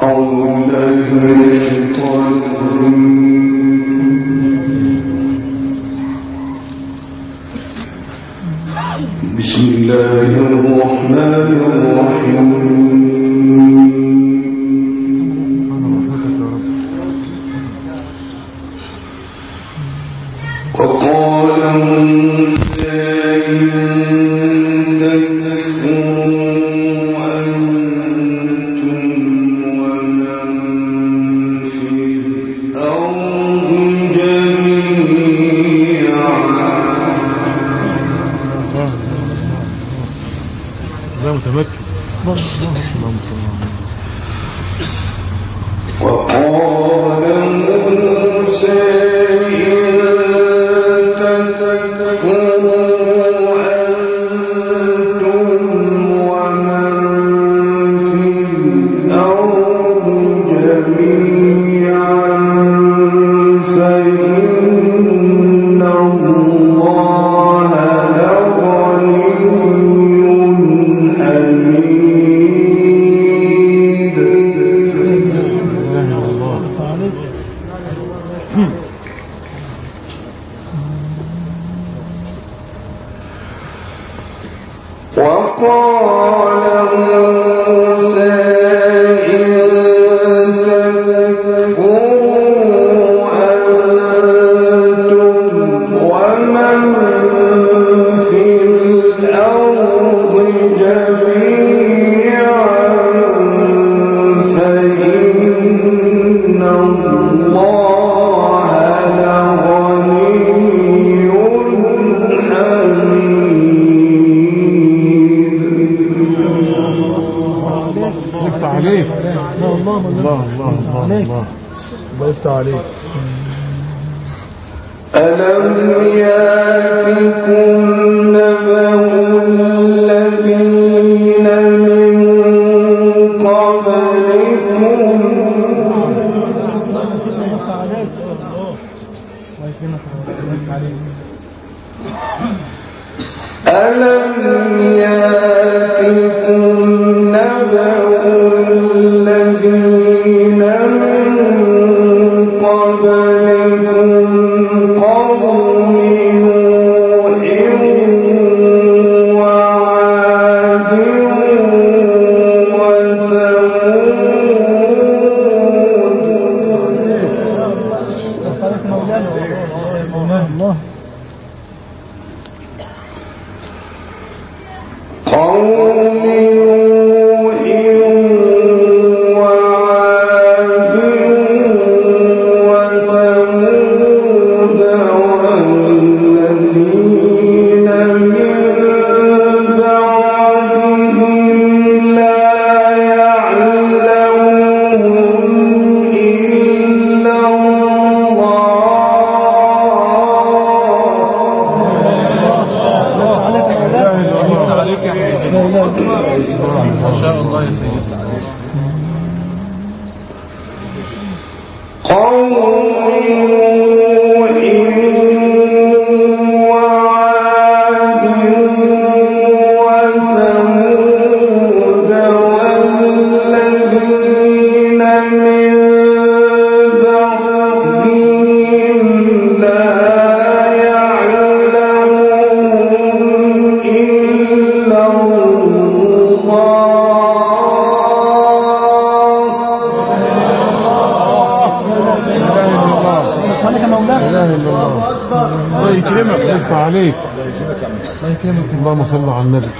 اللهم صل على النبي.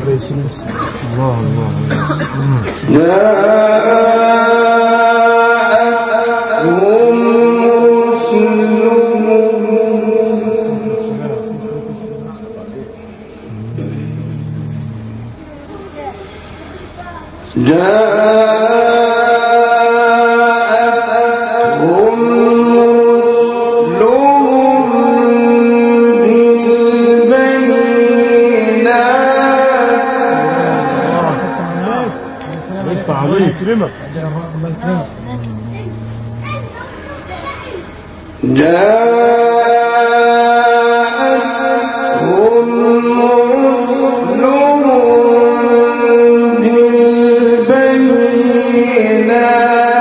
الله الله بالبينات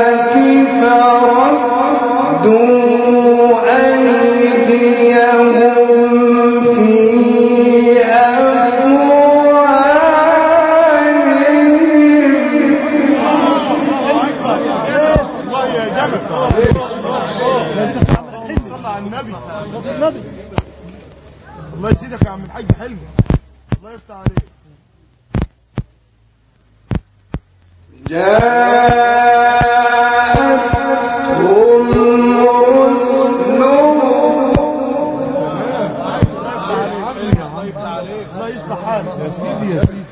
الله يفتح عليك. الله يصلح حالك يا سيدي يا سيدي.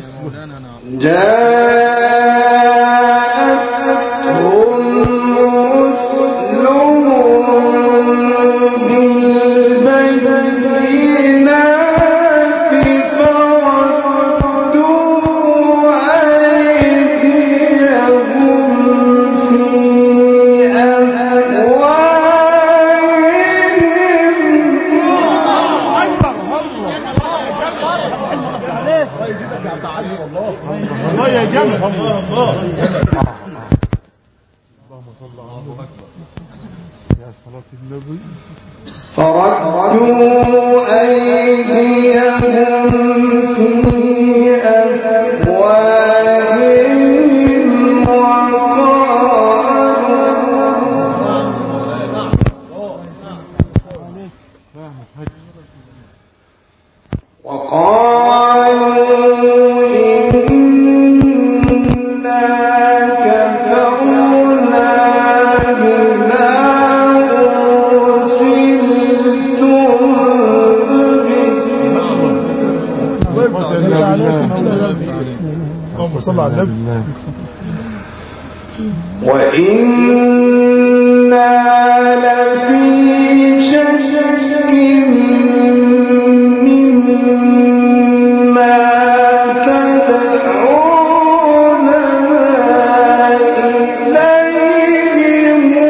الله يا جمل. اللهم صل على محمد. يا صلاة النبي. فردوا أيديهم في أفواههم وقالوا إنا كفرنا بما اللهم صل على النبي. وإنا لفي شك مما تدعوننا إليه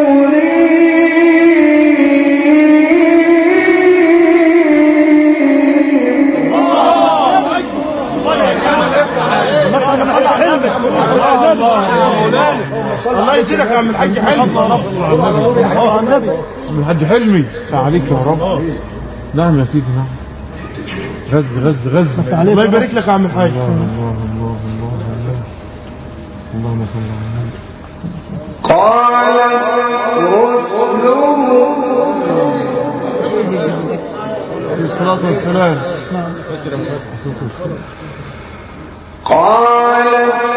الله يزيدك يا عم الحاج حلمي. عم الحاج حلمي عليك يا رب. نعم يا سيدي نعم. غز غز غز. الله يبارك لك يا عم الحاج. الله الله الله الله الله. اللهم صل على النبي. قال رسلهم عليه الصلاة والسلام. قال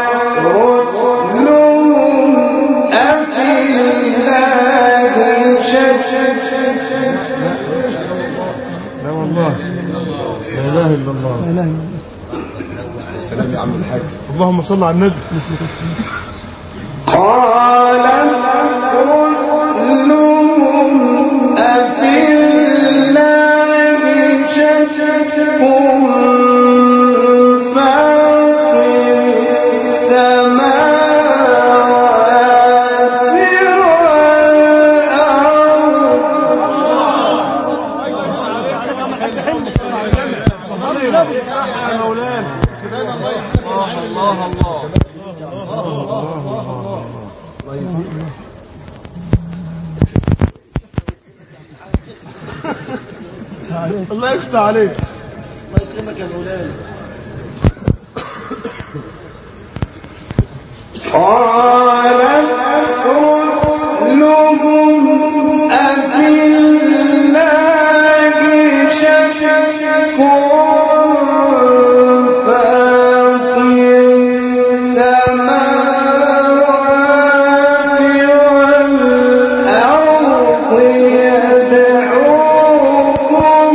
رسلهم أفي الله شك. لا والله لا اله الا الله. سلام يا عم الحاج. اللهم صل على النبي. قال رسلهم أفي الله شك الله يفتح عليك. الله يكرمك يا مولانا. قال رسلهم أفي الله شك فاطر السماوات والأرض يدعوكم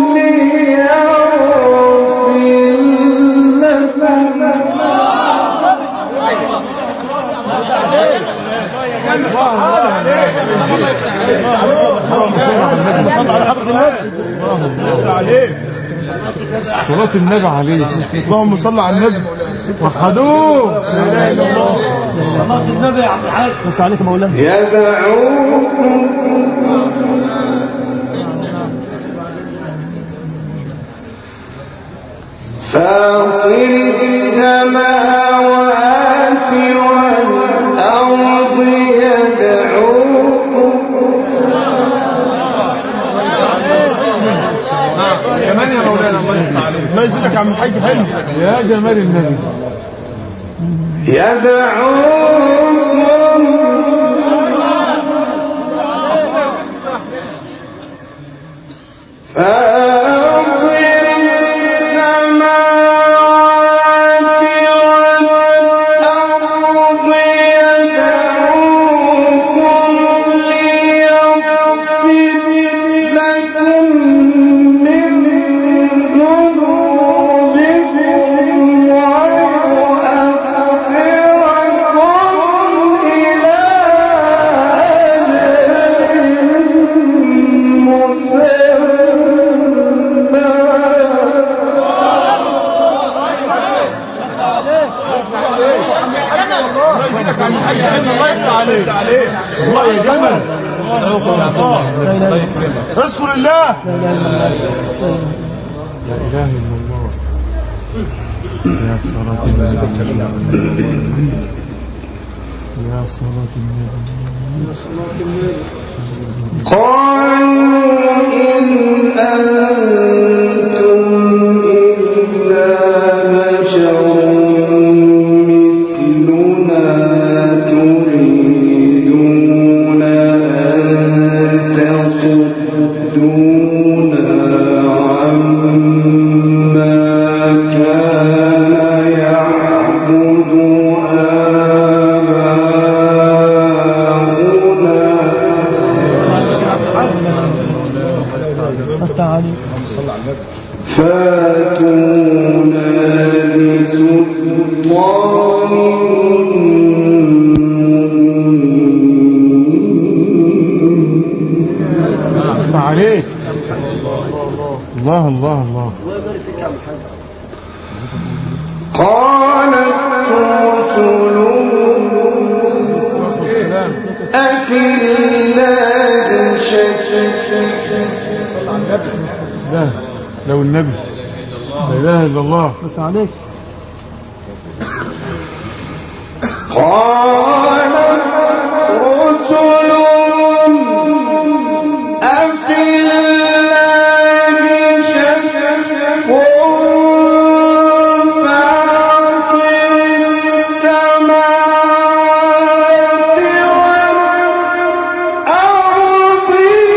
صلاة النبي عليه. اللهم صل على النبي. وحدوه. صلاة النبي يا عبد الحاج. وقت عليك مولانا. يدعوكم فاطر السماوات والأرض يدعوكم. كمان يا مولانا. الله يزيدك يا عم الحاج حلو. يا جمال النبي. يدعوكم فاطر الله يفتح عليك الله يا جمل اذكر الله لا اله الا الله يا صلاة النبي يا صلاة النبي قالوا إن أنتم إلا بشر مثلنا تريدون أن تصدونا عما كان يعبد فاتونا بسلطان عليك الله الله الله قالت رسلهم أفي الله شك لا لو النبي لا اله الا الله عليك قال رسلهم أفي الله شك فاطر السماوات والأرض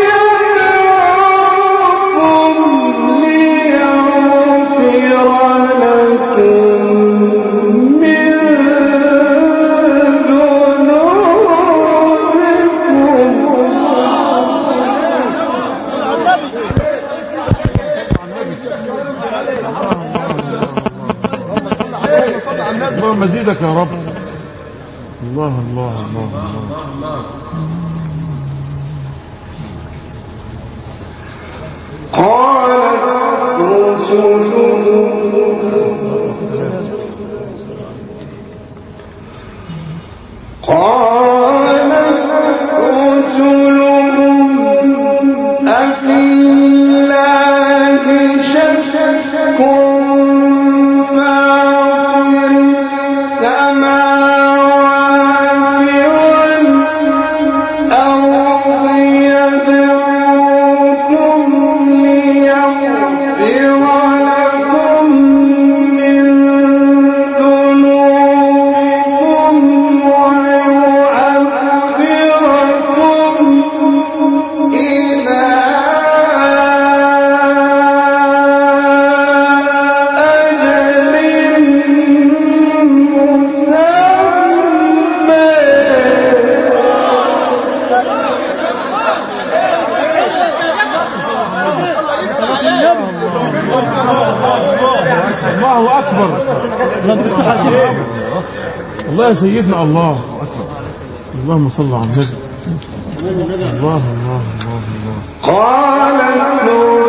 يدعوكم ليغفر لكم من اللهم زيدك يا رب الله الله الله الله قالت رسلهم أفي الله شك فاطر السماوات والأرض يدعوكم ليغفر لكم من ذنوبكم ويؤخركم إلى الله أكبر الله يا سيدنا الله أكبر اللهم صل على النبي الله الله الله الله قالت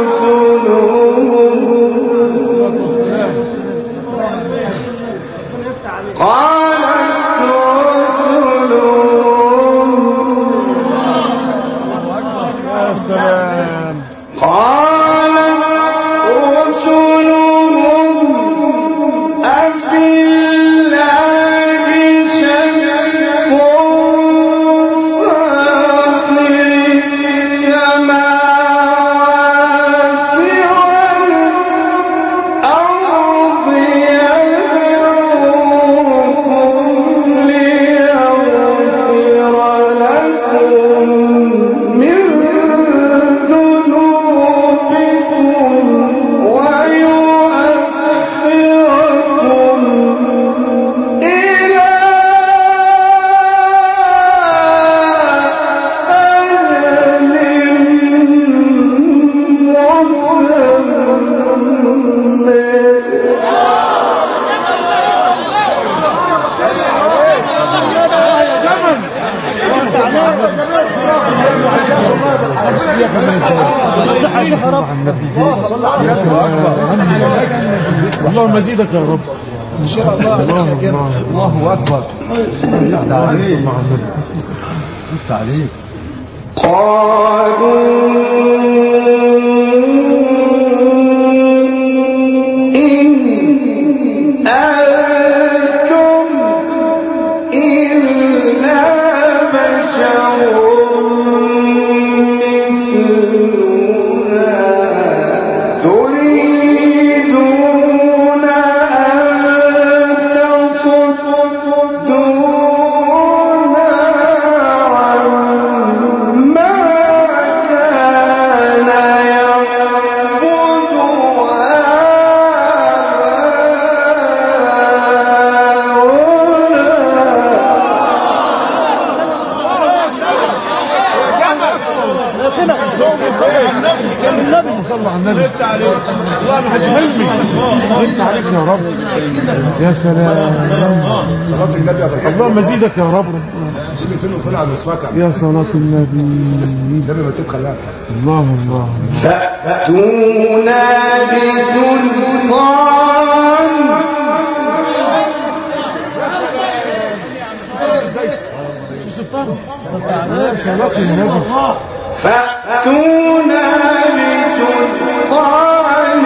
رسلهم يا سلام أفي الله شك فاطر السماوات والأرض يدعوكم ليغفر لكم من ذنوبكم ويؤخركم إلى اللهم زيدك يا رب ان شاء الله الله اكبر يا سلام اللهم مزيدك يا رب يا صلاة النبي الله الله فأتونا بسلطان يا صلاة النبي فأتونا بسلطان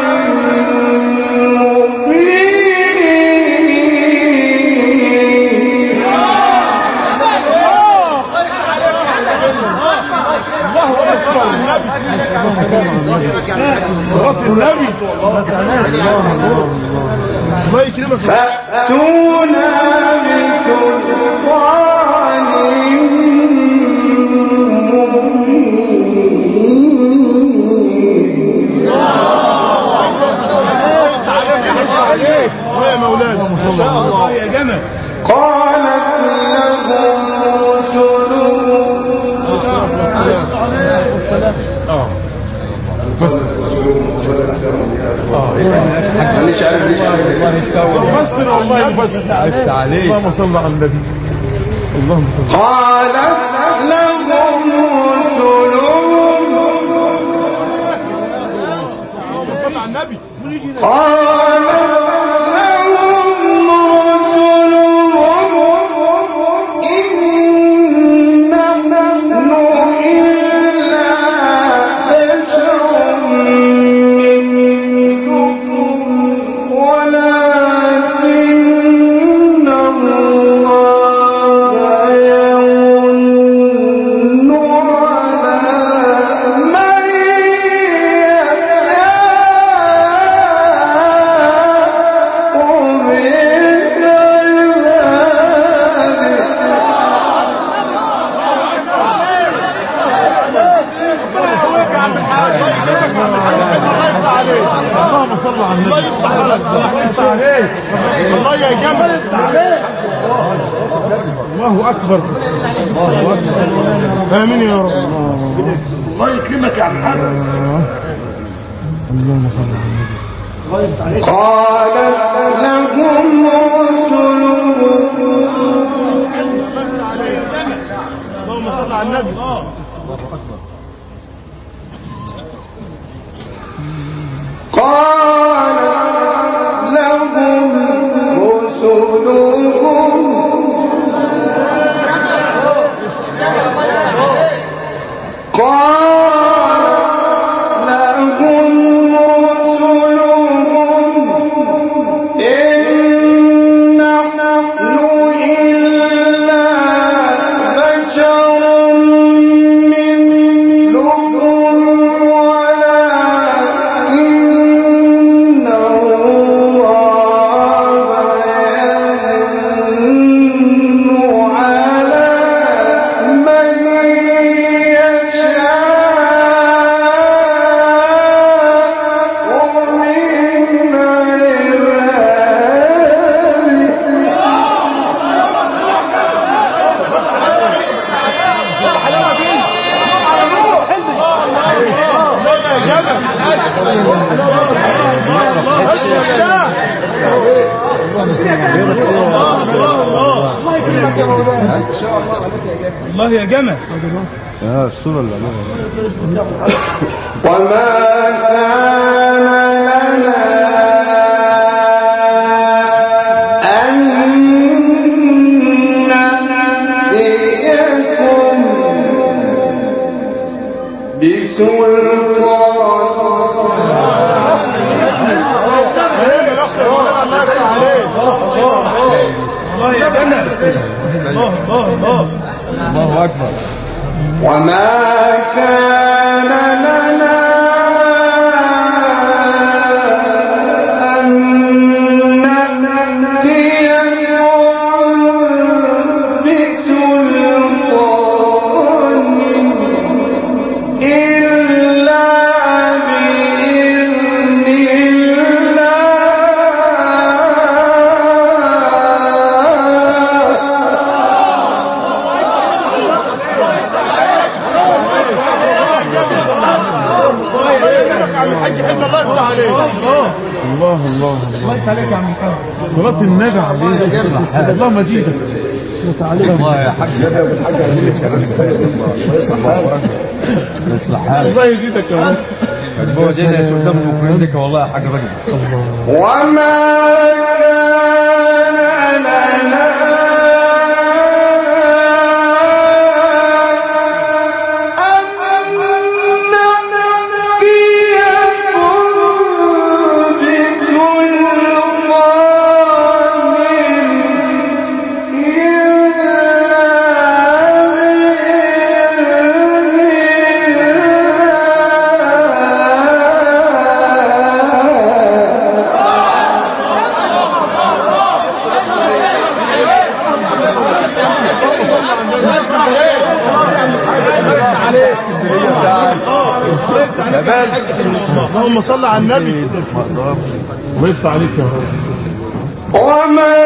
صلاة النبي فأتونا بسلطان يا مولانا ما شاء الله يا جمل. قالت لهم بس مش عارف بس والله بس اللهم صل على النبي اللهم صل. قالت لهم رسلهم صل على النبي. الله يا جمل. الله أكبر آمين يا رب. الله يكرمك يا عم الحاج. اللهم صل على النبي. قال لهم رسلهم اللهم صل على النبي. قال لهم رسلهم الله يا جمل. يا الصورة اللي وما كان لنا أن الله أكبر. وما كان لنا أن نأتيكم بسلطان إلا بإذن الله الله الله عليك يا عم محمد. صلاة النبي عليه الله مزيدك. الله يا حاج الحاج يصلح حالك. الله يزيدك يا رب. هو جاي قدام المفردك والله يا حاج رجل. وما كان لنا اللهم صل على النبي. الله يفتح عليك يا رب. وما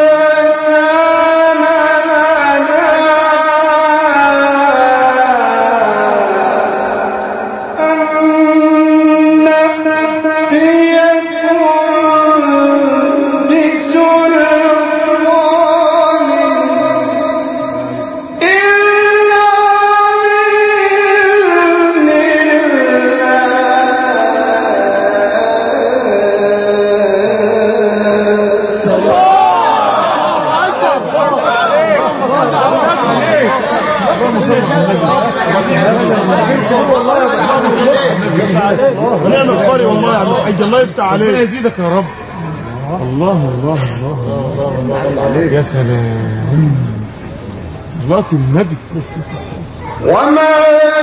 ونعم القارئ والله يا عم الحاج. الله يفتح عليك. ربنا يزيدك يا رب. الله الله الله. يا سلام. صلاة النبي. وما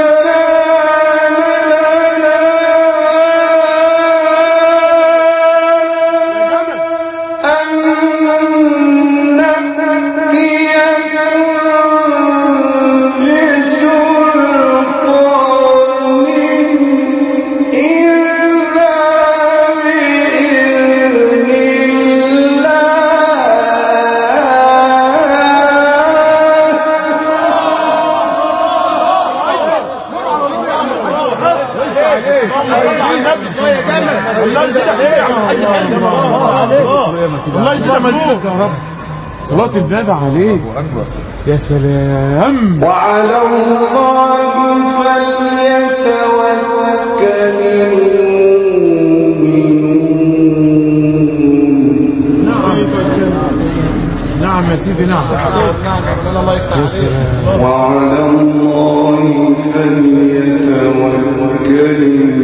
الله يزيدك مزيدك يا رب. صلاة النبي عليك. يا سلام. وعلى الله فليتوكل المؤمنون. نعم يا سيدي. نعم. وعلى الله فليتوكل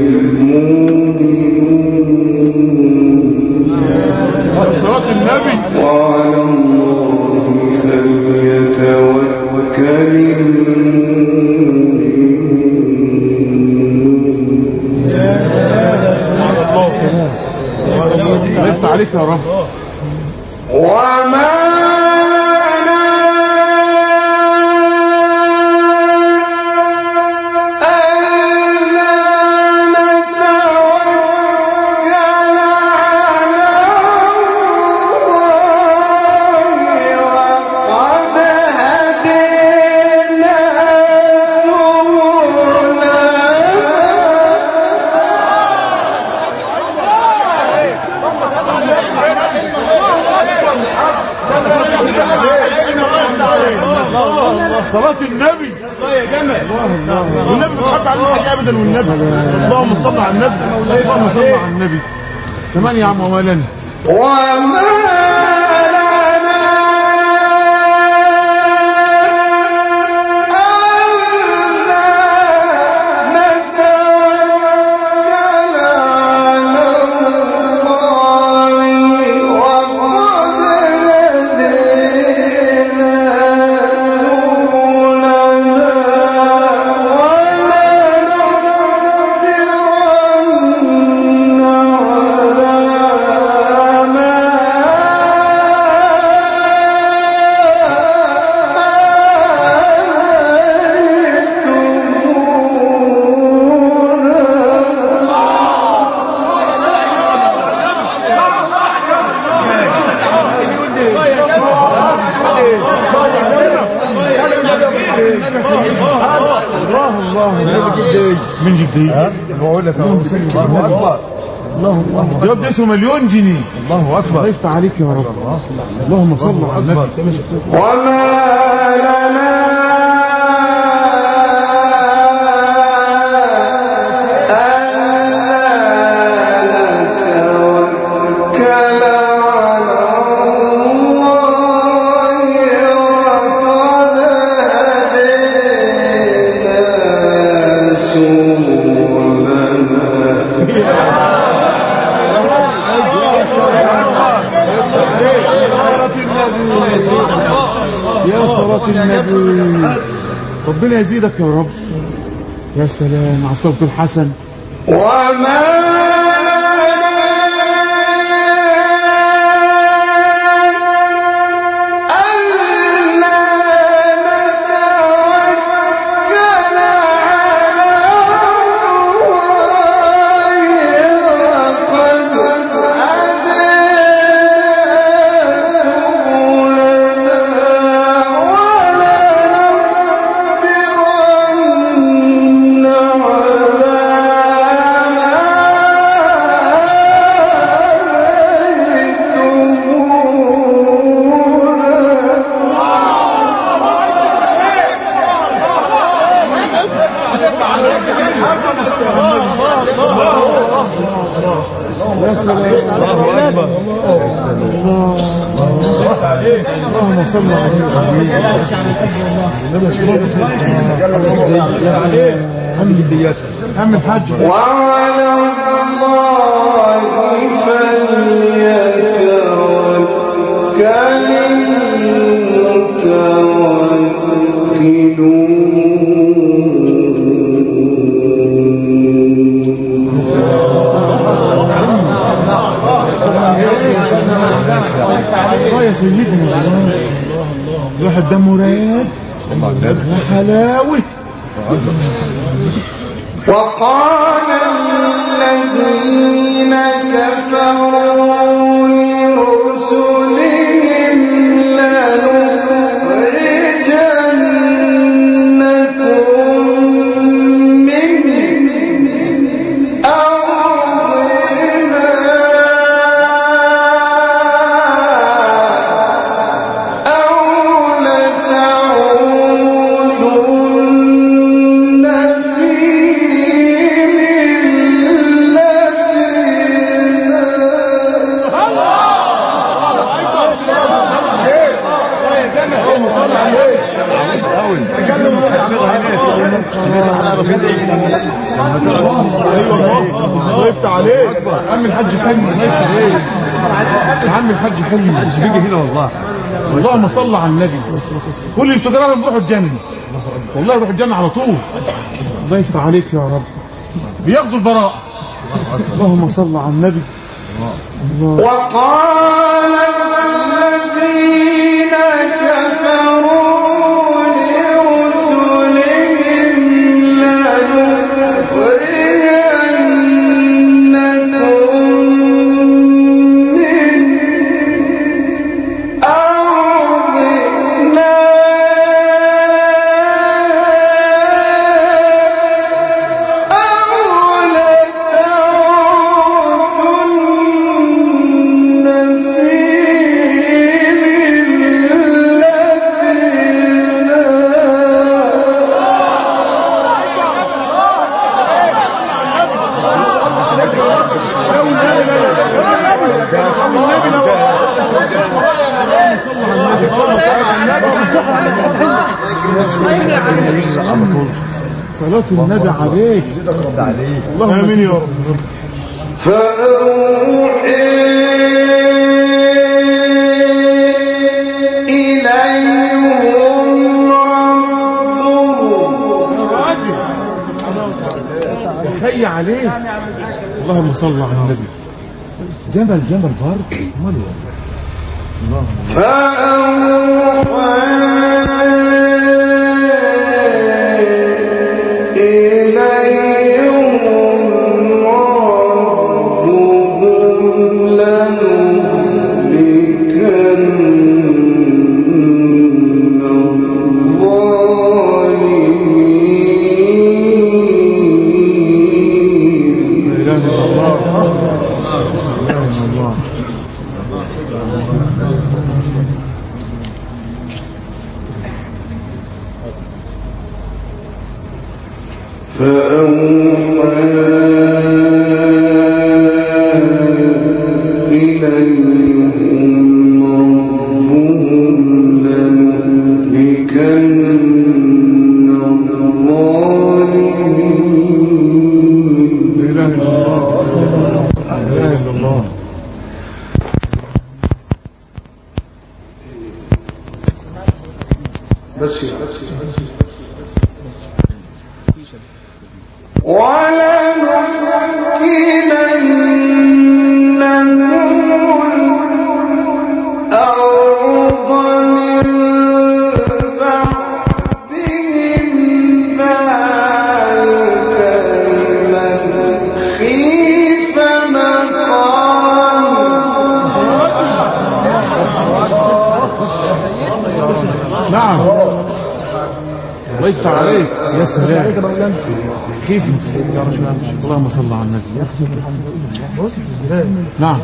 المؤمنون. صلاة النبي. وعلى الله فليتوكل الله يفتح عليك يا رب. وما صلاة النبي. الله يا جمل. والنبي بتحط عليه حاجة ابدا. والنبي اللهم صل على النبي. اللهم صل على النبي. كمان يا عم مولانا. وما لنا من جديد بقول لك الله اكبر الجواب ده اسمه مليون جنيه. الله اكبر. الله يفتح عليك يا رب. اللهم صل على النبي. وما لنا يا صلاة النبي ربنا يزيدك يا رب. يا سلام على صورة الحسن. وما اللهم صل على هم الحج. وعلى الله فليتوكل يا سيدنا الواحد دمه رايق وحلاوه. وقال الذين كفروا لرسلهم لنخرجنكم من أرضنا أو لتعودن في الله يفتح عليك. عم الحاج حلمي الله يفتح عليك. عم الحاج حلمي مش بيجي هنا والله. اللهم صل على النبي. كل اللي بتجربوا بيروحوا الجنه والله، يروحوا الجنه على طول. الله يفتح عليك يا رب. بياخدوا البراءه. اللهم صل على النبي. وقال الذين كفروا صلاة النبي عليك. اللهم امين يا رب. فأوحي إليهم ربهم خي عليك. اللهم صل على النبي. جبل برد. فأوحي كيف اللهم صل على النبي. نعم.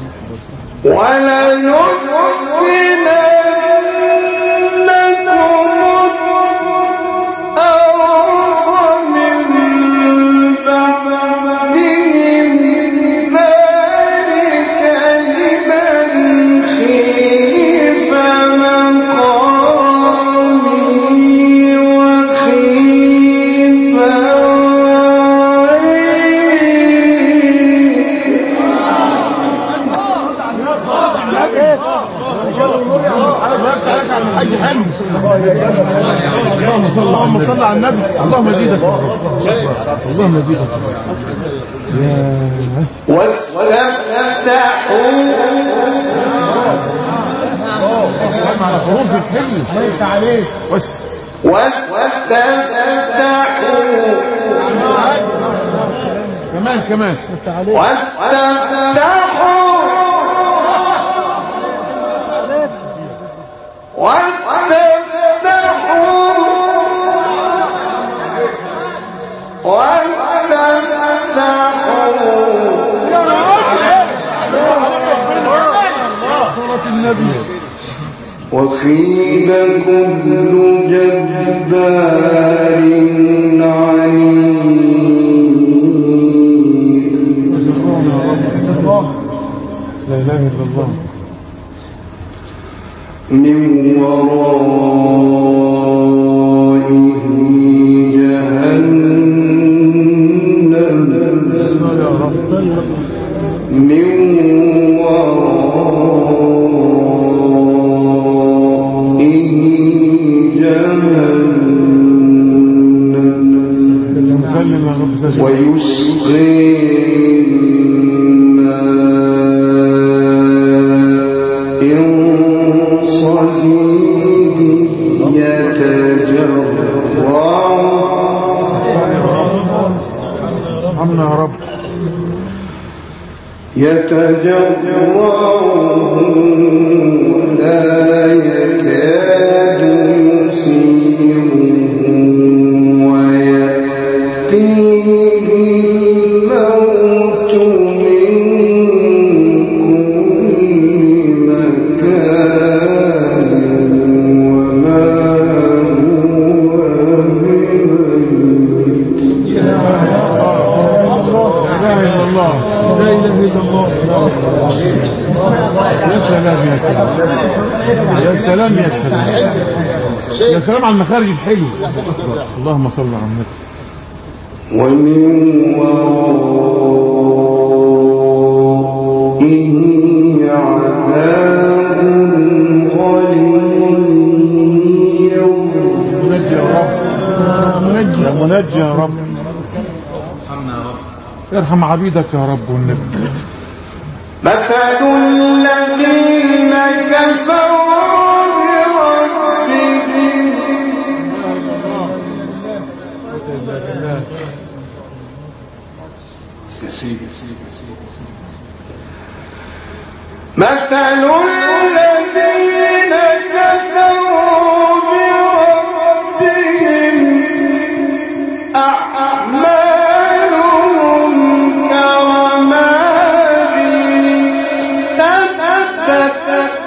اللهم صل على النبي. اللهم زيدك اللهم زيدك. واستفتحوا على حروف الحلم. الله عليك. واستفتحوا كمان وخيل كل جبار عنيد. لا اله الا الله. من ورائه جهنم. من ويسقي ماء صديد يتجرع. ارحمنا يا رب. يتجرعه لا يكاد يسيغه ويأتيه الموت من كل مكان وما هو بميت. لا اله الا الله. لا اله الا الله. يا سلام يا سلام يا سلام يا سلام يا سلام على المخارج الحلوه. اللهم صل على النبي. ومن ورائه عذاب غليظ. منجي يا رب. منجي يا رب. ارحم عبيدك يا رب والنبي. مثل الذين كفروا بربهم مثل الذين كفروا بربهم أعمالهم كرماد اشتدت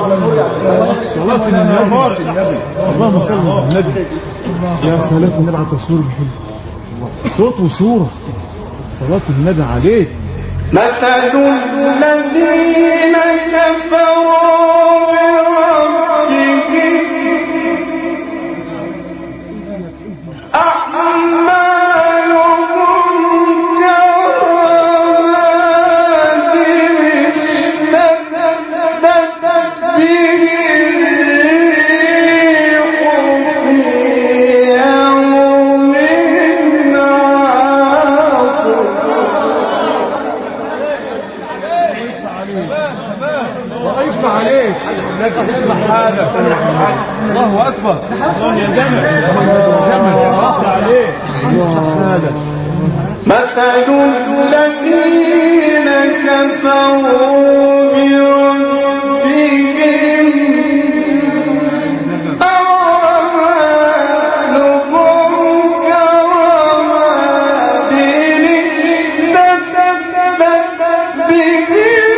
صلاة النبي. اللهم صل على النبي. يا صلاة النبي على تصوير بحلو صوت وصورة. صلاة النبي عليك. مثل الذين كفروا بربهم الله أكبر. يا جمل مثل الذين كفروا بربهم أعمالهم كرماد اشتدت به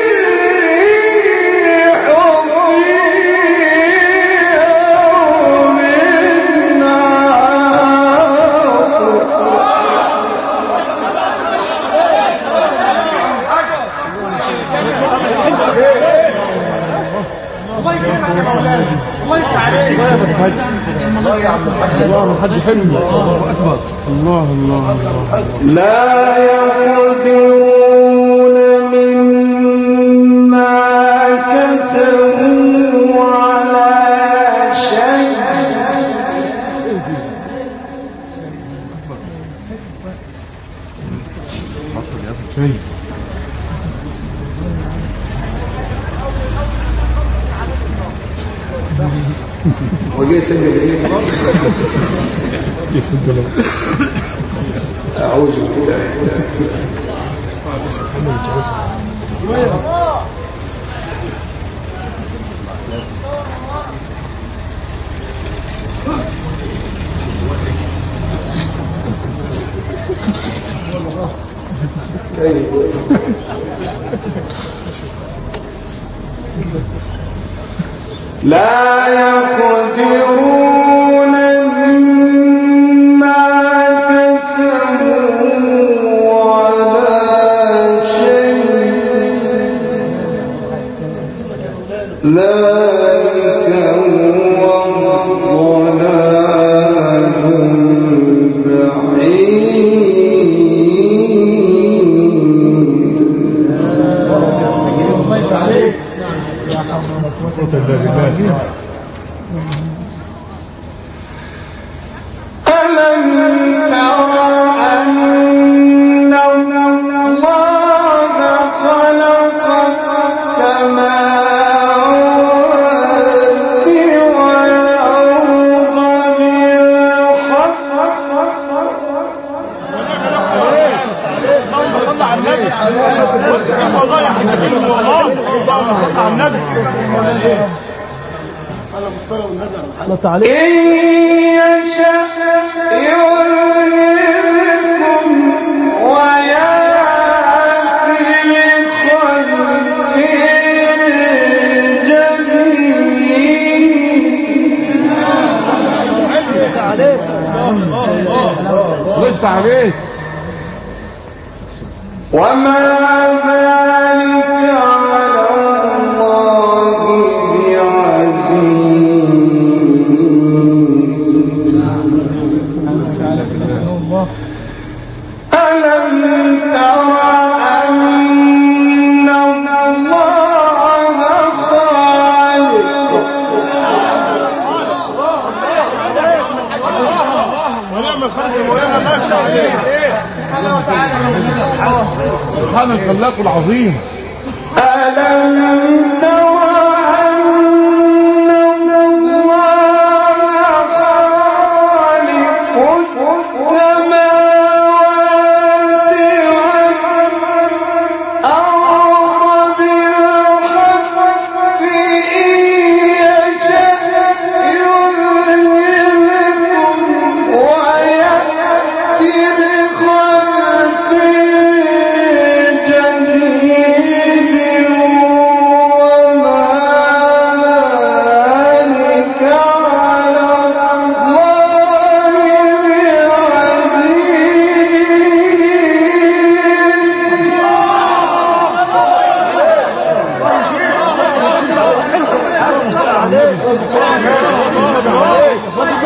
الله حد حلو. الله أكبر. الله لا يقدرون مما كسبوا على شيء يسجل. أعوذ بالله. لا يقدرون مما كسبوا على شيء ذلك هو الضلال البعيد. ألم تر أن الله خلق السماوات والأرض بالحق. اللهم صل على النبي. والله يا حبيبي والله. اللهم صل على النبي. إن يشأ يذهبكم ويأتي بخلق وقفت عليك. وما ذلك على الله بعزيز. ألم تر أن الله خالق ونعم الخلق مولانا. الله يفتح عليك. سبحان الخلاق العظيم. ألم تر أن الله خالق السماوات والأرض بالحق إن يشأ يذهبكم ويأتي بخلق جديد.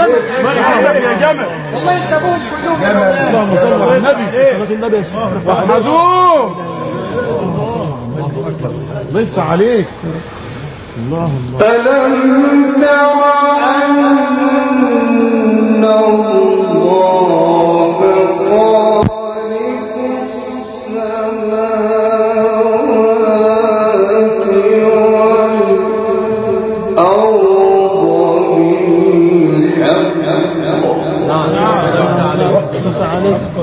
يا جمل والله يكتبوهم كلهم يا اللهم صل على النبي. النبي يا شيخ. وحدوه. الله يفتح عليك. الله ألم تر أن الله خالق السماوات والأرض بالحق.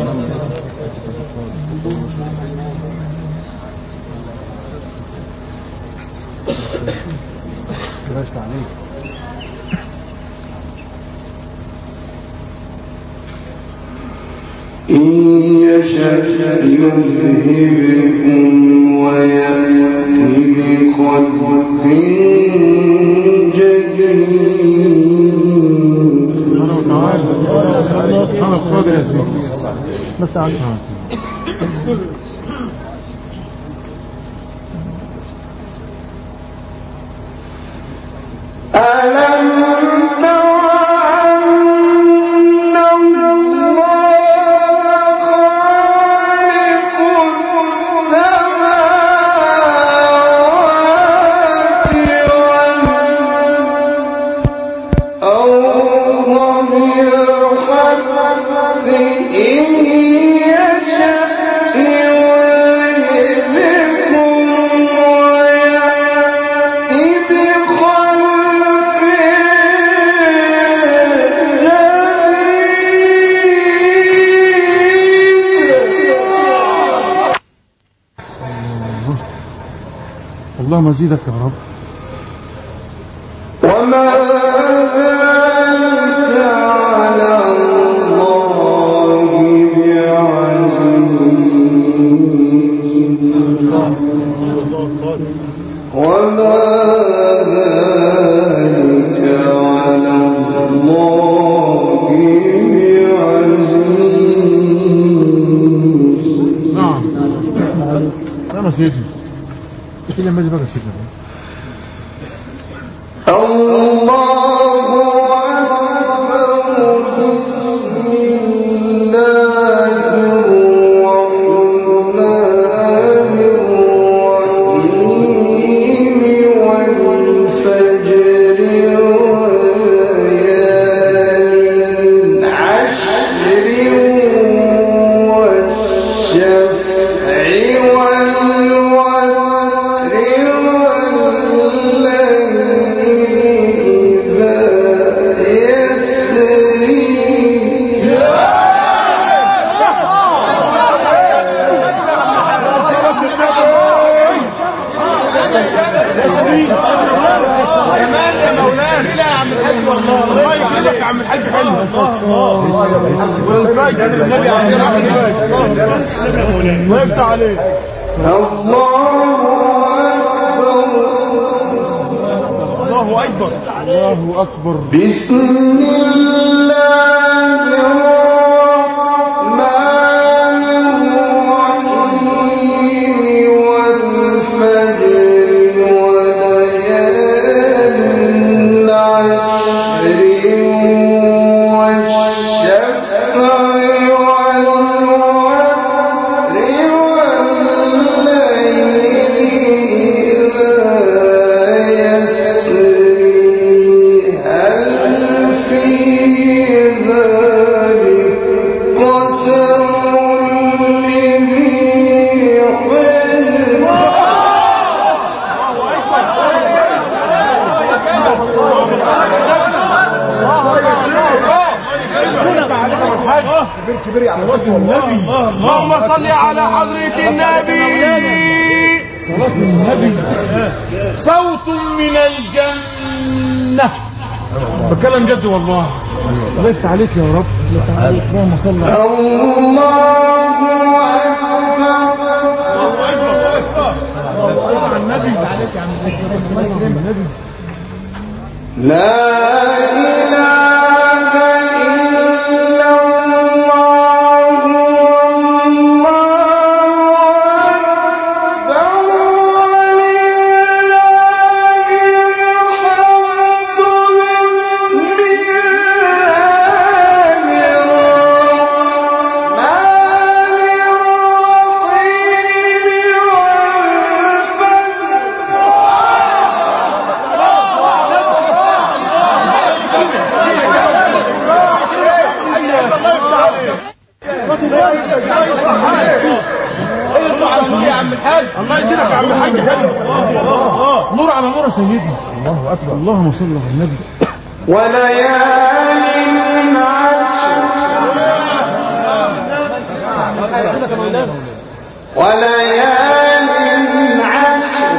إن يشأ يذهبكم ويأتي بخلق جديد. ألم تر أن الله خالق السماوات والأرض بالحق. إن يشأ يذهبكم ويأتي بخلق جديد. اللهم زيدك يا رب. وما ذلك على الله بعزيز. وما ذلك على الله بعزيز. نعم. أنا سيدنا. كل ما يجي بقى سيدنا. الله أكبر. بسم الله الرحمن الرحيم. والفجر وليال عشر والشفع والوتر والليل إذا يسري. كمان يا مولانا. لا يا عم الحاج والله الله يكرمك يا عم الحاج. حلو والله النبي عبد الرحمن الله يفتح عليك. الله أكبر. الله أكبر. بسم الله الرحمن الرحيم. والفجر وليال عشر والشفع والوتر والليل إذا يسري. هل في ذلك قسم لذي حجر. اللهم صل على حضرة النبي. صلاة النبي صوت من الجنة. بتكلم جد والله. الله يفتح عليك يا رب. اللهم صل على النبي. لا إله إلا الله والله أكبر ولله الحمد لله نور على نور سيدنا. الله اكبر. اللهم صل على النبي. وليال عشر وليال عشر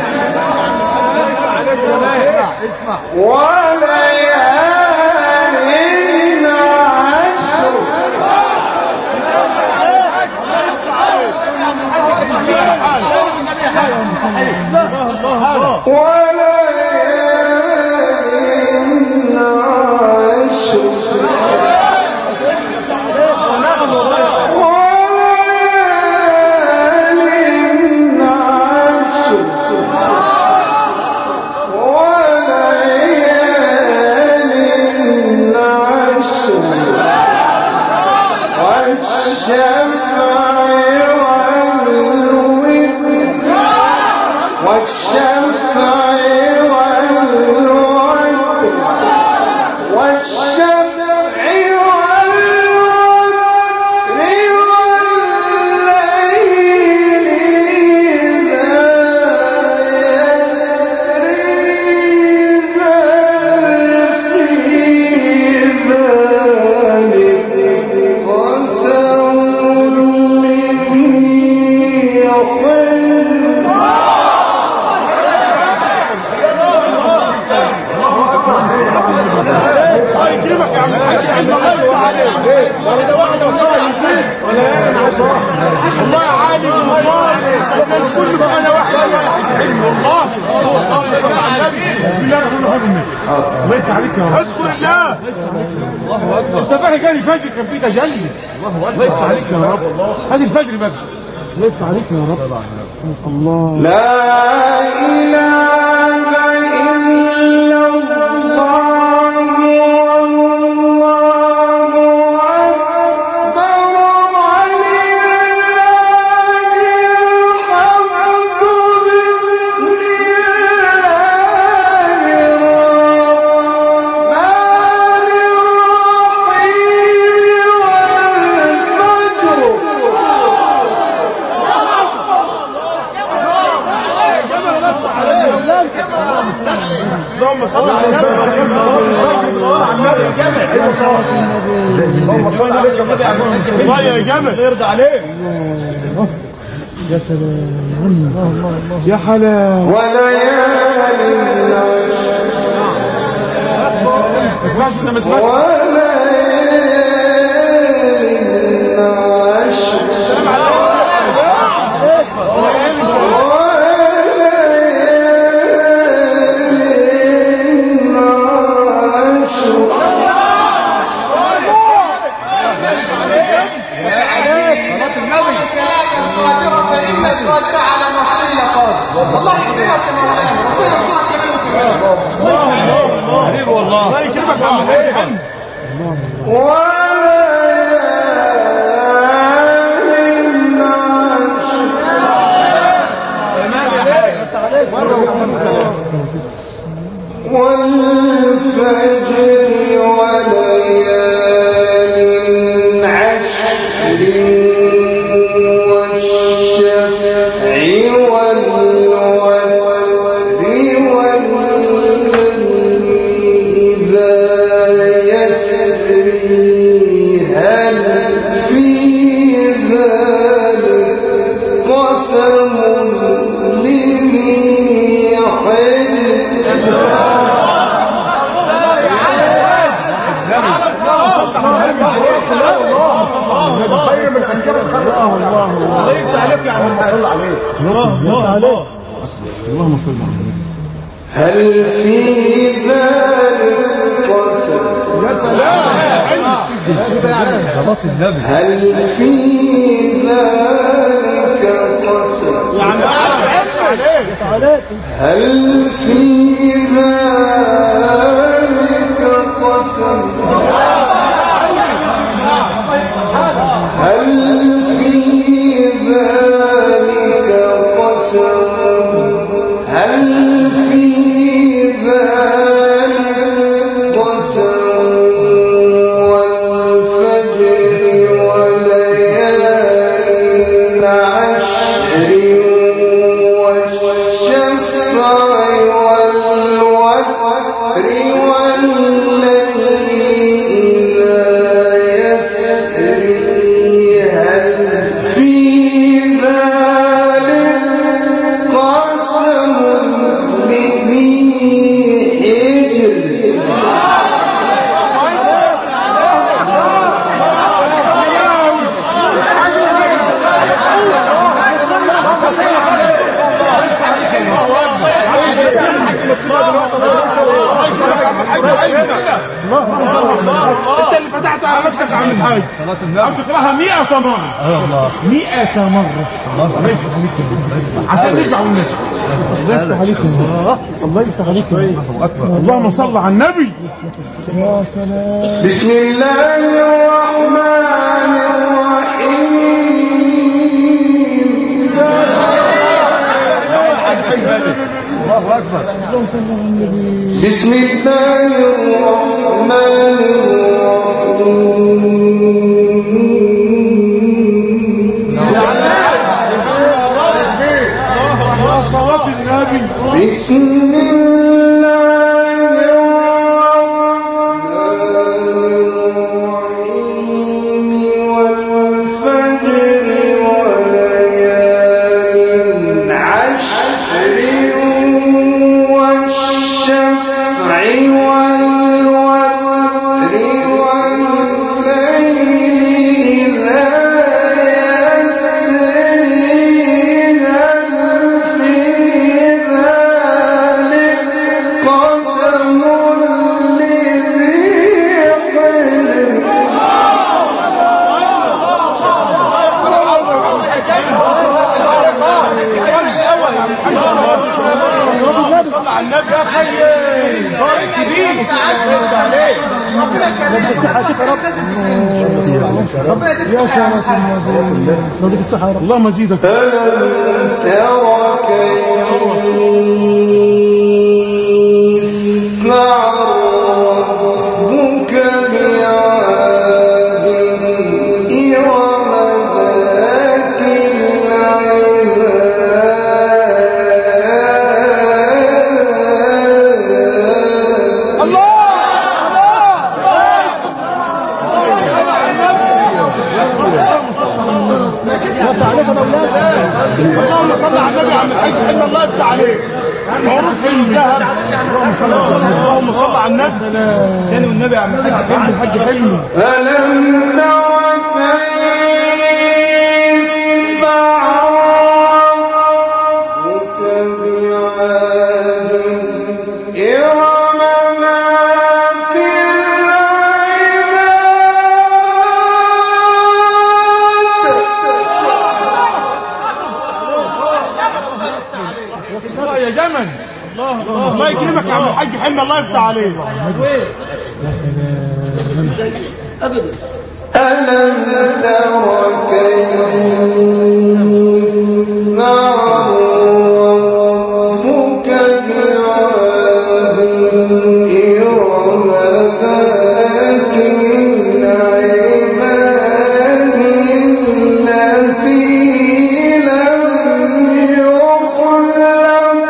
والله عالي والله كل انا واحد حلو والله. بسم الله الرحمن الرحيم. الله يفتح عليك يا رب. اذكر الله. الله اكبر. انت فاكر كان الفجر كان فيه تجلي. الله اكبر. الله يفتح عليك يا رب. هذه الفجر بقى. الله يفتح عليك يا رب. الله. لا اله الا الله. اللهم صل على النبي. اللهم صل على النبي. الله يا جمل يرضى عليك. يا سلام. الله يا حلاوه. وليال اسمعش انت ما سمعتش. السلام عليكم. الله يكرمك يا مولانا. ربنا يرزقك كمان. حبيبي والله. الله يكرمك يا مولانا. والفجر وليال عشر والشفع والوتر إذا يسري هل في ذلك قسم لذي حجر. خير من انكار الخلق. الله يفتح عليك يا عم. صل عليه. اللهم صل عليه. هل في ذلك قسم. يا سلام. هل في ذلك قسم. يعني عليك. هل في ذلك قسم. هل في ذلك قسم. هل في ذلك قسم. والفجر وليال عشر والشفع انت اللي فتحت على نفسك يا عم الحاج. عم تقراها 100 مرة 100 مرة عشان نرجع والناس. الله يفتح عليك. اللهم صل على النبي. يا سلام. بسم الله الرحمن الرحيم. الله أكبر. بسم الله الرحمن صلاة النبي. بسم الله الرحمن والفجر وليال عشر والشفع والوتر والليل إذا يسري هل في ذلك قسم لذي حجر. صل على النبي يا خي. صار كبير. يا سلام. اللهم زيدك. ألم تر كيف فعل ربك بعاد إرم ذات العماد. اللهم صل على النبي يا عم الحاج. حلم الله يفتح عليك. معروف في الذهب. اللهم صل على النبي. كان والنبي يا عم الحاج. الحاج حلمي. ألم تر كيف فعل ربك بعاد إرم ذات الله يا جمل. الله يكرمك يا عم الحاج. حلم الله يفتح عليك. ألم تر كيف فعل ربك بعاد إرم ذات العماد التي لم يخلق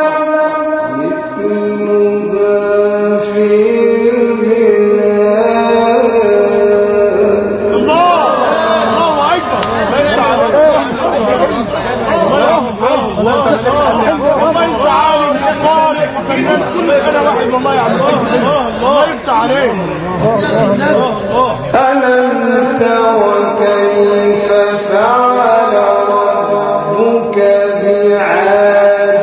مثلها في البلاد. الله اكبر. لا يفتح عليك. والله انت عالم قارئ فنان كل سنه واحد. والله يا عم الحاج. الله يفتح عليك. ألم تر كيف فعل ربك بعاد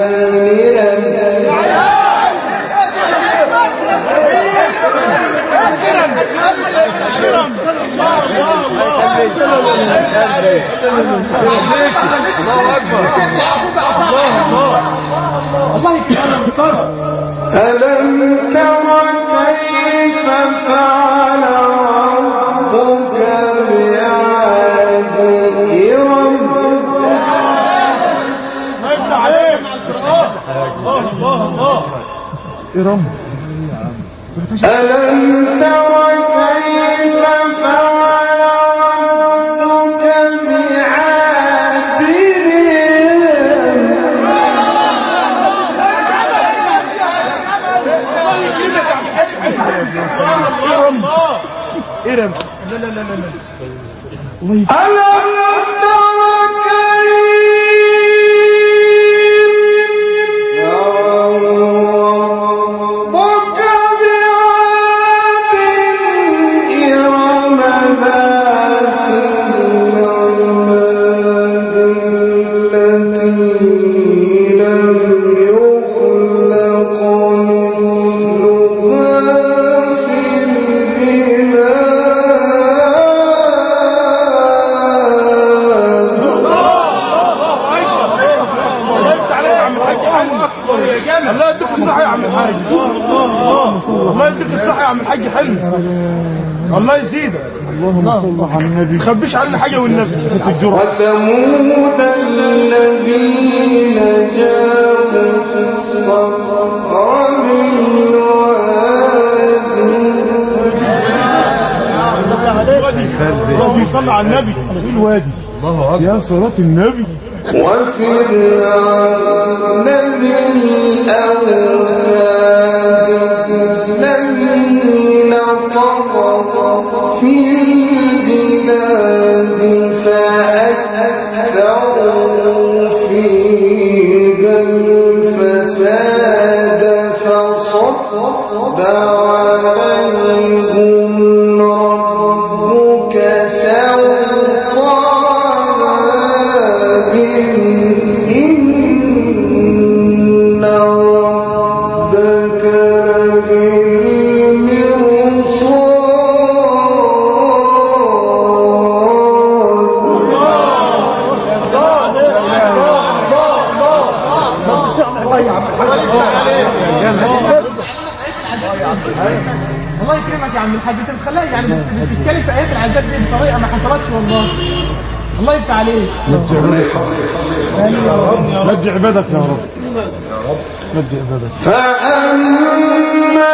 ألم تر كيف فعل ربك بعاد إرم. ما يفتح عليك. الله إرم. ألم تر كيف فعل ربك بعاد إرم. ألم تر كيف فعل ربك بعاد إرم ذات العماد التي لم يخلق يديك الصحة يا عم الحاج. الله يديك الصحة يا عم الحاج حلمي. الله يزيدك. اللهم صل على النبي. ما تخبيش علينا حاجة والنبي. وثمود الذين جابوا الصخر بالوادي. اللهم صل على النبي. الوادي. الله أكبر. يا صلاة النبي. وفرعون ذي الأوتاد الذين طغوا في البلاد فأكثروا فيها الفساد فصب عليهم ربك سوط عذاب إن ربك الله يكرمك يا عم الحاج. انت بتخليها يعني بتتكلم في ايات العذاب دي بطريقه ما حصلتش والله. الله يفتح عليك. مجد عبادك يا رب. مجد عبادك. فأما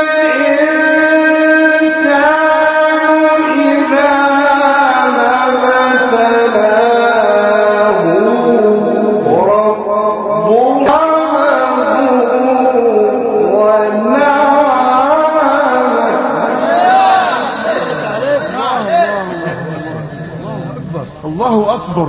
الإنسان إذا ما ابتلاه ربه الله أكبر.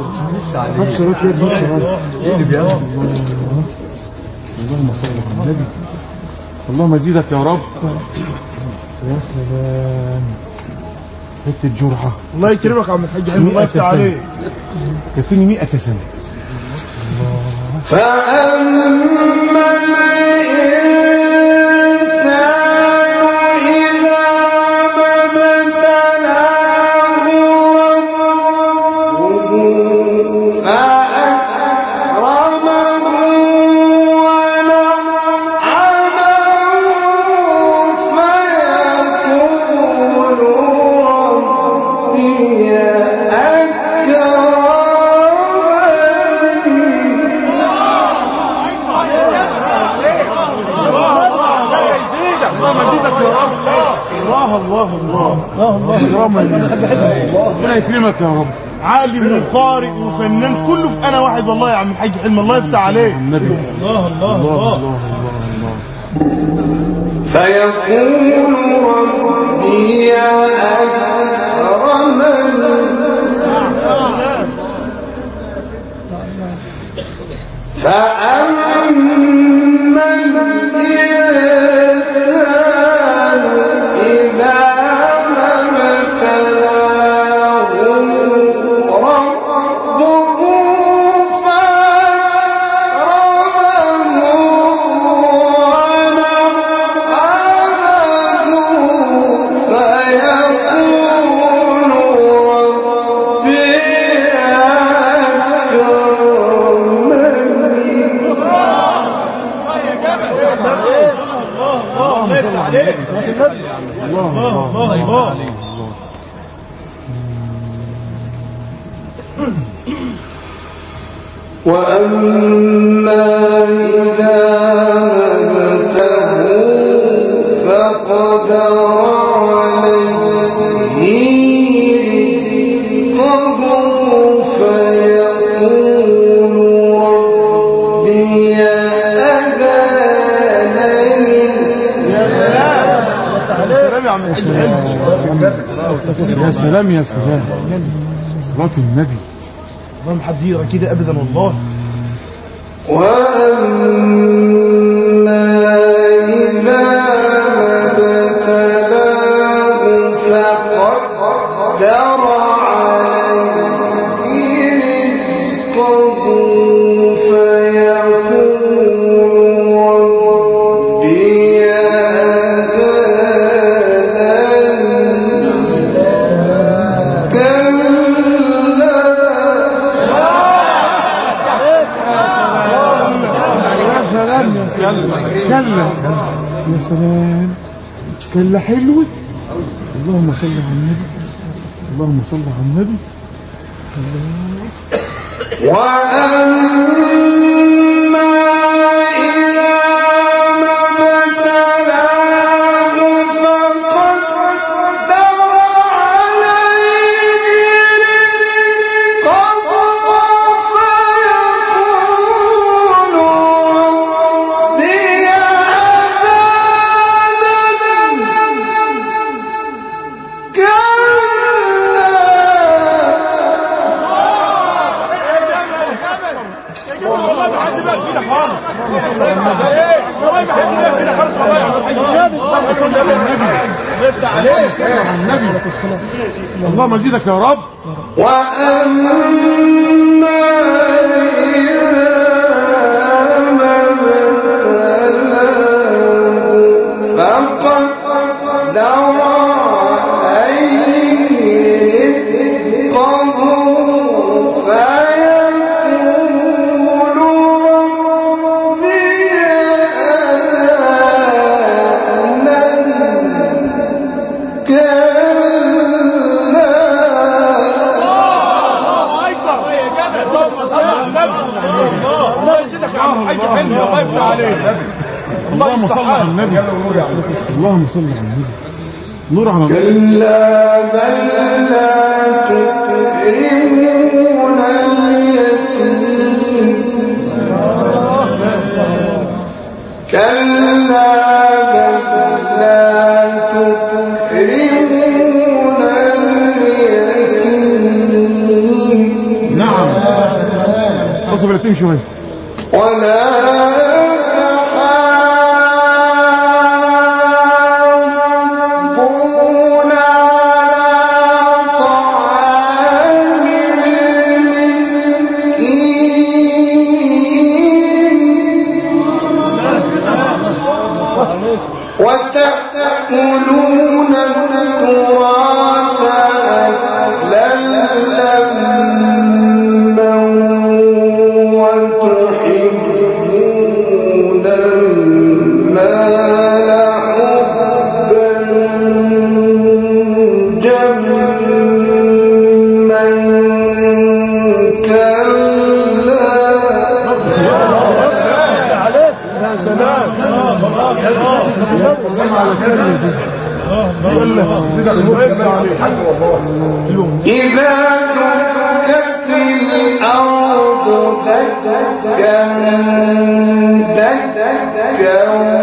اللهم صل على النبي. اللهم زيدك يا رب. يا سلام. حته جرعه. الله يكرمك يا عم الحاج حلمي. الله يفتح عليك. كفيني 100 سنه. فأما الإنسان إذا ما ابتلاه ربه فأكرمه ونعمه فيقول ربي ربنا يكرمك يا رب. عالم وقارئ وفنان كله في انا واحد والله يا عم الحاج حلمي. الله يفتح عليك. النبي. الله الله الله الله. فيقول ربي أكرمن فأما الإنسان إذا ما ابتلاه ربه فأكرمه ونعمه فيقول ربي وأما إذا مبته فقدر عليه رزقه فيقول ربي أهانني. يا سلام يا سلام يا عم الحاج حلمي. يا سلام يا سلام. صلاة النبي. ما حد يقرا كده ابدا والله. وأما إذا ابتلاه فقدر عليه رزقه فيقول ربي كلا يا سلام كلا حلوة. اللهم صل على النبي، اللهم صل على النبي. وأما إذا ما ابتلاه فقدر عليه رزقه فيقول ربي اللهم زيدك يا رب. وأما اللهم صل على النبي، اللهم صل على النبي. نور على النبي. كلا بل لا تكرمون اليتيم كلا بل لا تكرمون اليتيم. نعم اصبر اليتيم شويه. ولا وتأكلون التراث أكلا لما وتحبون المال حبا جما كلا. يا سلام إذا دكت الأرض دكا دكا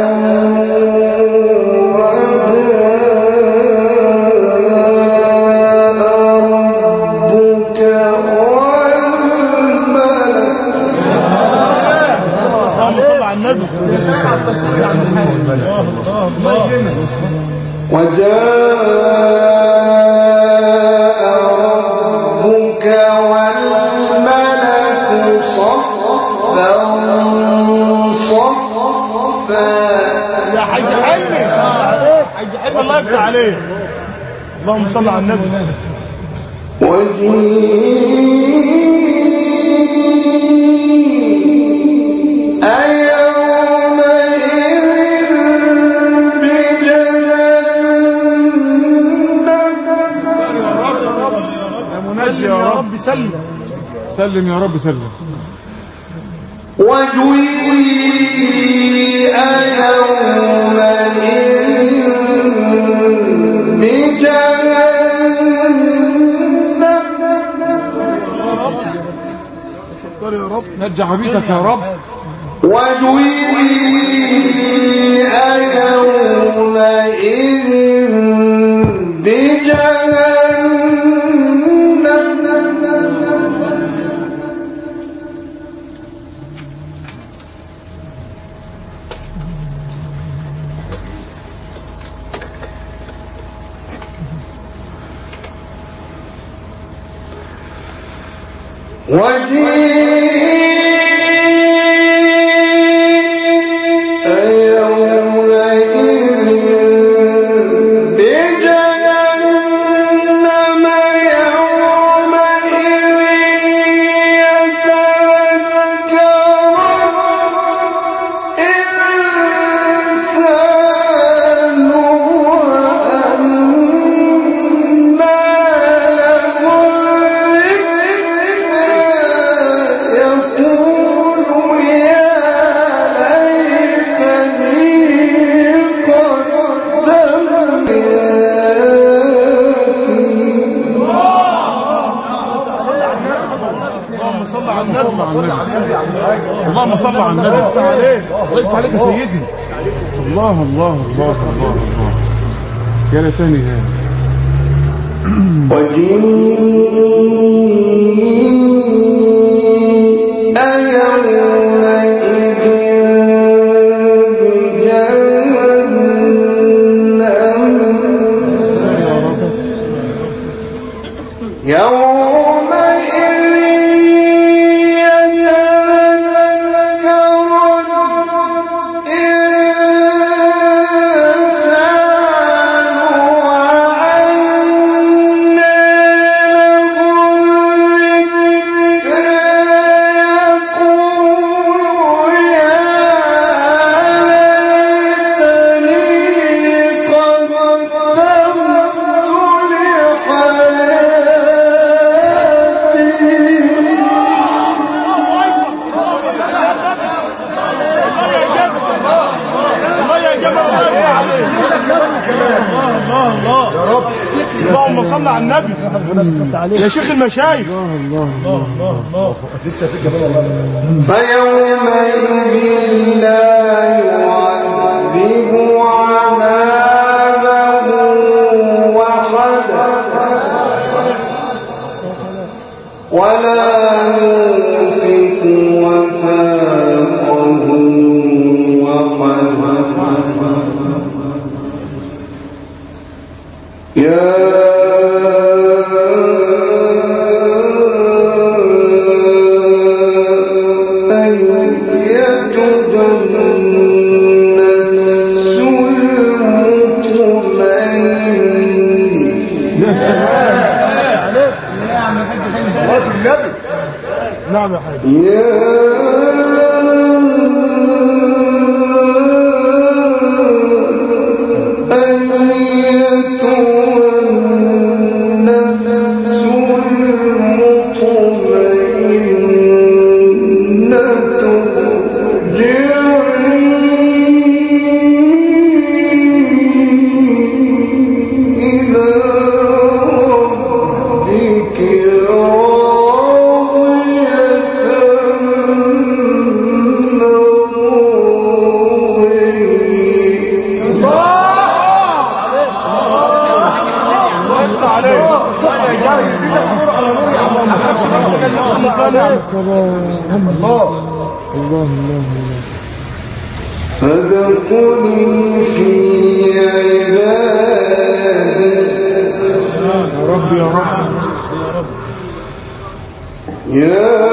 ربك والملك. صل على النبي. وجاء ربك والملك صفا صفا. يا حاج حلمي، حاج حلمي الله يفتح عليك. اللهم صل على النبي. يا رب سلم سلم يا رب سلم. وجويء يومئذ بجهنم. يا رب نجع عبيدك يا رب. وجويء يومئذ بجهنم. على النبي. اللهم صل على النبي. الله يفتح عليك يا سيدي. الله الله الله الله الله. يا ليتني هذا. وجيء اللهم صل على النبي يا شيخ المشايخ. الله لسه في كمان والله. فيومئذ لا يعذب عذابه أحد ولا يوثق وثاقه نعم يا حبيبي. فادخلي في عبادي يا رب يا رب يا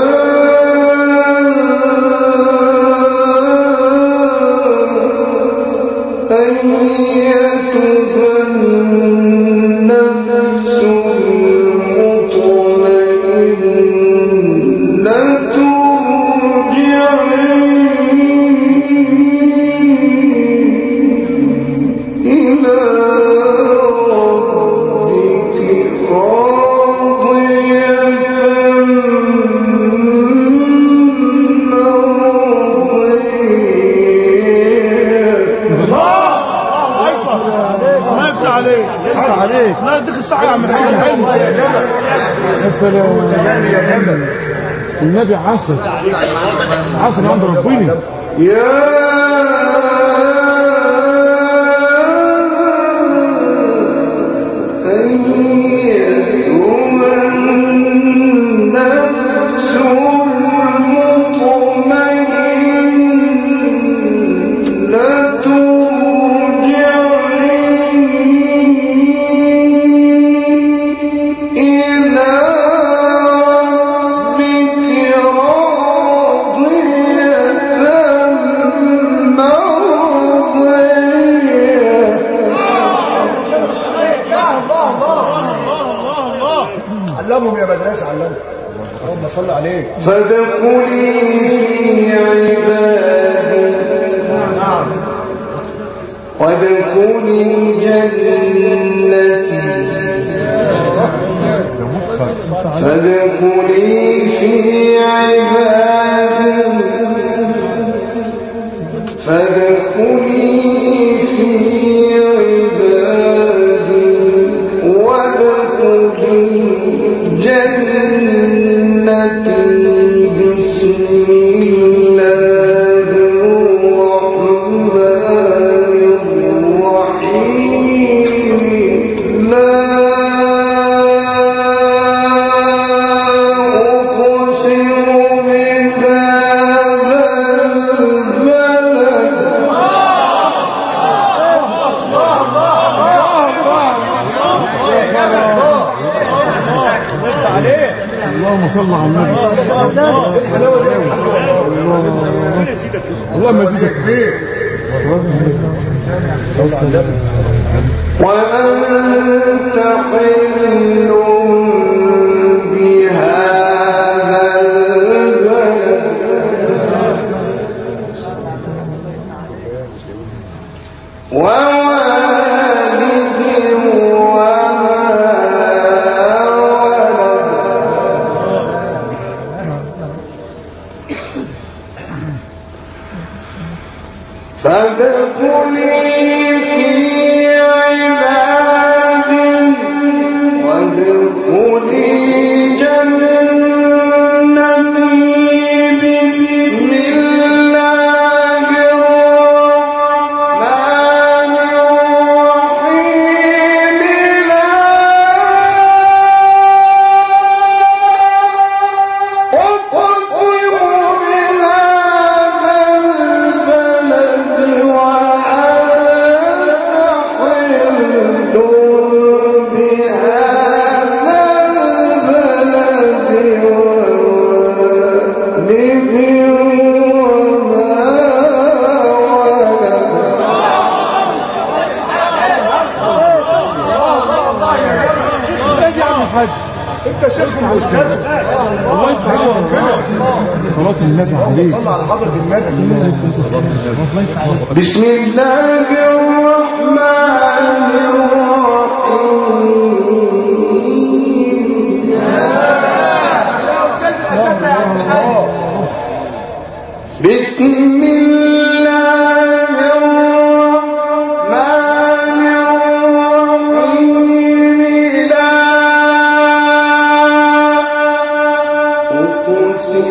لا يديك الصحة يا عم الحاج حلو يا جمل. يا سلام يا جمل. النبي عسل عند ربنا. علمهم يا مدرسة علمهم. اللهم صل عليك. فادخلي في عبادي نعم وادخلي جنتي فادخلي في عبادي فادخلي في عبادي وادخلي جنتي اللهم صل على النبي. الله ما يزيدك كبير. وأنت حل بهذا البلد ووالد وما ولد فادخلي في عبادي وادخلي جنتي بسم الله الرحمن الرحيم لا أقسم بهذا البلد وأنت حل بهذا البلد ووالد وما ولد. يا عم الحاج انت شيخ واستاذ. الله يفتح عليك. صلاة النبي عليه. صلى على حضرة النبي. بسم الله الرحمن الرحيم بسم الله الرحمن الرحيم لا أقسم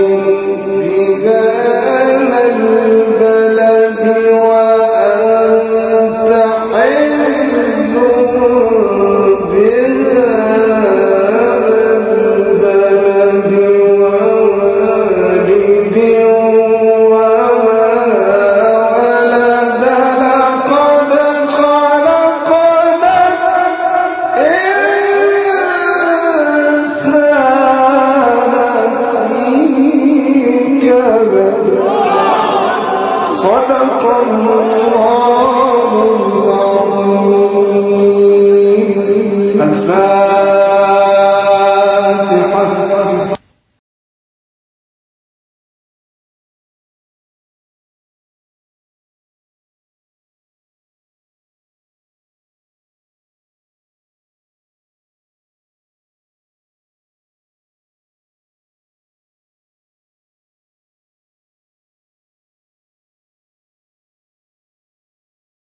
بهذا البلد وأنت حل بهذا البلد ووالد وما ولد لقد خلقنا الإنسان في كبد صدق الله العظيم. الفاتحة.